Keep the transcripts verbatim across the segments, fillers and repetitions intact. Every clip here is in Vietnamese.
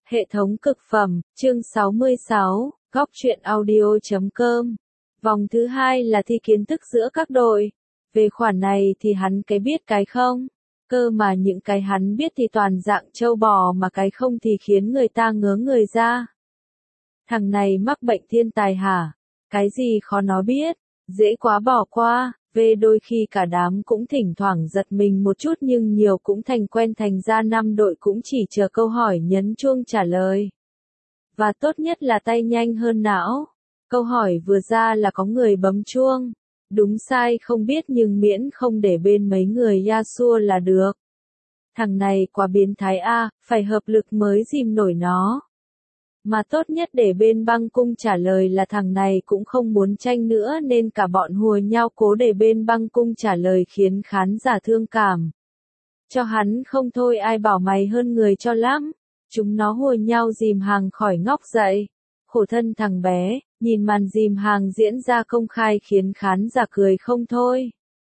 Hệ thống cực phẩm, chương sáu mươi sáu, góc truyện audio chấm com. Vòng thứ hai là thi kiến thức giữa các đội. Về khoản này thì hắn cái biết cái không. Cơ mà những cái hắn biết thì toàn dạng trâu bò mà cái không thì khiến người ta ngớ người ra. Thằng này mắc bệnh thiên tài hả? Cái gì khó nó biết, dễ quá bỏ qua. Về đôi khi cả đám cũng thỉnh thoảng giật mình một chút nhưng nhiều cũng thành quen thành ra năm đội cũng chỉ chờ câu hỏi nhấn chuông trả lời. Và tốt nhất là tay nhanh hơn não. Câu hỏi vừa ra là có người bấm chuông. Đúng sai không biết nhưng miễn không để bên mấy người Yasuo là được. Thằng này quá biến thái a, phải hợp lực mới dìm nổi nó. Mà tốt nhất để bên băng cung trả lời là thằng này cũng không muốn tranh nữa nên cả bọn hùa nhau cố để bên băng cung trả lời khiến khán giả thương cảm. Cho hắn không thôi ai bảo mày hơn người cho lắm. Chúng nó hùa nhau dìm hàng khỏi ngóc dậy. Khổ thân thằng bé, nhìn màn dìm hàng diễn ra công khai khiến khán giả cười không thôi.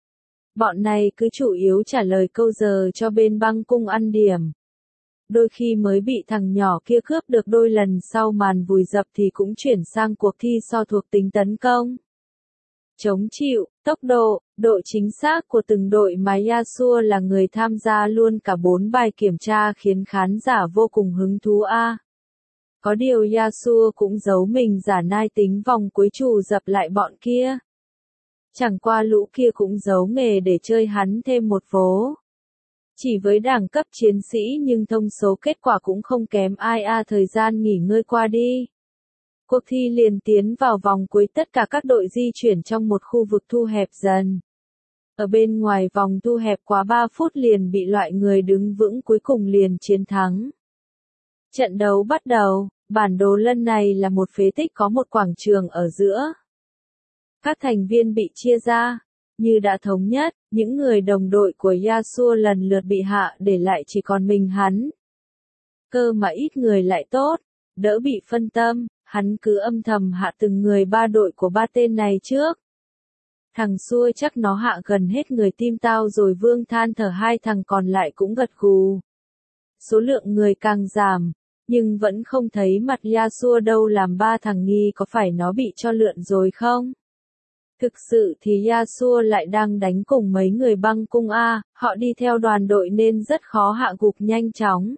Bọn này cứ chủ yếu trả lời câu giờ cho bên băng cung ăn điểm. Đôi khi mới bị thằng nhỏ kia cướp được đôi lần sau màn vùi dập thì cũng chuyển sang cuộc thi so thuộc tính tấn công. Chống chịu, tốc độ, độ chính xác của từng đội mà Yasuo là người tham gia luôn cả bốn bài kiểm tra khiến khán giả vô cùng hứng thú a. Có điều Yasuo cũng giấu mình giả nai tính vòng cuối trù dập lại bọn kia. Chẳng qua lũ kia cũng giấu nghề để chơi hắn thêm một vố. Chỉ với đẳng cấp chiến sĩ nhưng thông số kết quả cũng không kém ai a. Thời gian nghỉ ngơi qua đi. Cuộc thi liền tiến vào vòng cuối, tất cả các đội di chuyển trong một khu vực thu hẹp dần. Ở bên ngoài vòng thu hẹp quá ba phút liền bị loại người đứng vững cuối cùng liền chiến thắng. Trận đấu bắt đầu, bản đồ lần này là một phế tích có một quảng trường ở giữa. Các thành viên bị chia ra. Như đã thống nhất, những người đồng đội của Yasuo lần lượt bị hạ để lại chỉ còn mình hắn. Cơ mà ít người lại tốt, đỡ bị phân tâm, hắn cứ âm thầm hạ từng người ba đội của ba tên này trước. Thằng xui chắc nó hạ gần hết người tim tao rồi. Vương than thở, hai thằng còn lại cũng gật gù. Số lượng người càng giảm, nhưng vẫn không thấy mặt Yasuo đâu, làm ba thằng nghi có phải nó bị cho lượn rồi không? Thực sự thì Yasuo lại đang đánh cùng mấy người băng cung A, họ đi theo đoàn đội nên rất khó hạ gục nhanh chóng.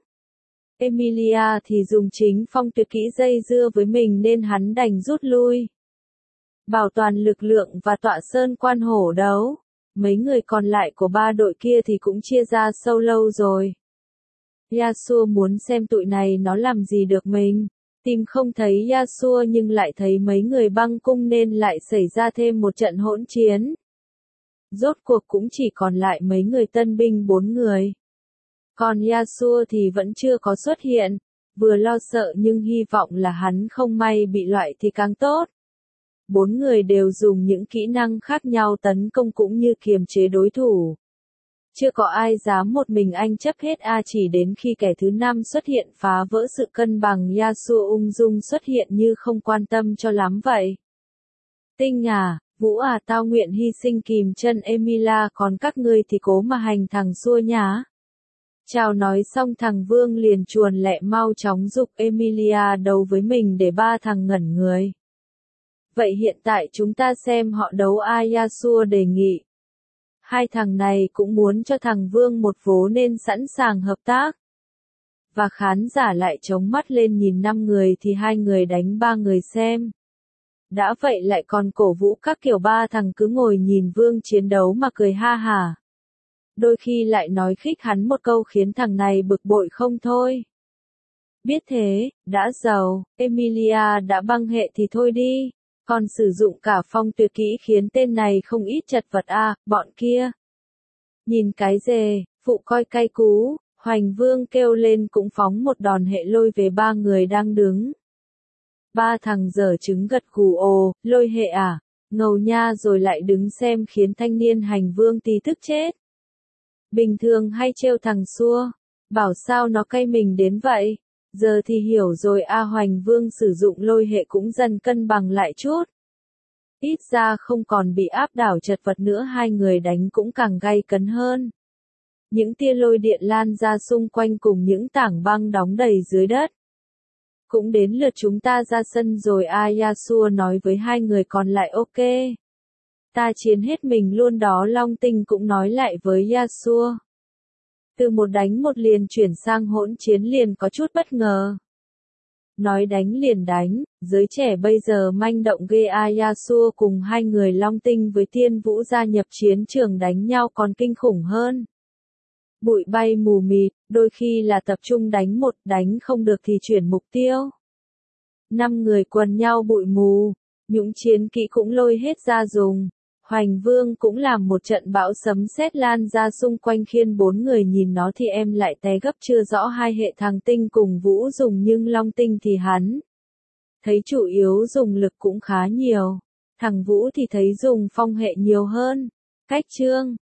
Emilia thì dùng chính phong tuyệt kỹ dây dưa với mình nên hắn đành rút lui. Bảo toàn lực lượng và tọa sơn quan hổ đấu. Mấy người còn lại của ba đội kia thì cũng chia ra sâu lâu rồi. Yasuo muốn xem tụi này nó làm gì được mình. Tìm không thấy Yasuo nhưng lại thấy mấy người băng cung nên lại xảy ra thêm một trận hỗn chiến. Rốt cuộc cũng chỉ còn lại mấy người tân binh bốn người. Còn Yasuo thì vẫn chưa có xuất hiện. Vừa lo sợ nhưng hy vọng là hắn không may bị loại thì càng tốt. Bốn người đều dùng những kỹ năng khác nhau tấn công cũng như kiềm chế đối thủ. Chưa có ai dám một mình anh chấp hết a, chỉ đến khi kẻ thứ năm xuất hiện phá vỡ sự cân bằng Yasuo ung dung xuất hiện như không quan tâm cho lắm vậy. Tinh à, Vũ à, tao nguyện hy sinh kìm chân Emilia, còn các ngươi thì cố mà hành thằng xua nhá. Chào nói xong thằng Vương liền chuồn lẹ mau chóng giục Emilia đấu với mình để ba thằng ngẩn người. Vậy hiện tại chúng ta xem họ đấu ai? Yasuo đề nghị. Hai thằng này cũng muốn cho thằng Vương một vố nên sẵn sàng hợp tác. Và khán giả lại chống mắt lên nhìn năm người thì hai người đánh ba người xem. Đã vậy lại còn cổ vũ các kiểu, ba thằng cứ ngồi nhìn Vương chiến đấu mà cười ha hả. Đôi khi lại nói khích hắn một câu khiến thằng này bực bội không thôi. Biết thế, đã giàu, Emilia đã băng hệ thì thôi đi. Còn sử dụng cả phong tuyệt kỹ khiến tên này không ít chật vật a, à, bọn kia. Nhìn cái dề, phụ coi cay cú, Hoành Vương kêu lên cũng phóng một đòn hệ lôi về ba người đang đứng. Ba thằng dở trứng gật gù, ồ, lôi hệ à, ngầu nha, rồi lại đứng xem khiến thanh niên Hành Vương tí tức chết. Bình thường hay trêu thằng xua, bảo sao nó cay mình đến vậy. Giờ thì hiểu rồi a. À, Hoành Vương sử dụng lôi hệ cũng dần cân bằng lại chút. Ít ra không còn bị áp đảo chật vật nữa, hai người đánh cũng càng gay cấn hơn. Những tia lôi điện lan ra xung quanh cùng những tảng băng đóng đầy dưới đất. Cũng đến lượt chúng ta ra sân rồi a Yasuo nói với hai người còn lại ok. Ta chiến hết mình luôn đó Long Tinh cũng nói lại với Yasuo. Từ một đánh một liền chuyển sang hỗn chiến liền có chút bất ngờ. Nói đánh liền đánh, giới trẻ bây giờ manh động ghê a Yasuo cùng hai người Long Tinh với Tiên Vũ gia nhập chiến trường đánh nhau còn kinh khủng hơn. Bụi bay mù mịt, đôi khi là tập trung đánh một, đánh không được thì chuyển mục tiêu. Năm người quần nhau bụi mù, những chiến kỹ cũng lôi hết ra dùng. Hoành Vương cũng làm một trận bão sấm sét lan ra xung quanh khiến bốn người nhìn nó thì em lại té gấp chưa rõ hai hệ thằng Tinh cùng Vũ dùng nhưng Long Tinh thì hắn. Thấy chủ yếu dùng lực cũng khá nhiều. Thằng Vũ thì thấy dùng phong hệ nhiều hơn. Cách chương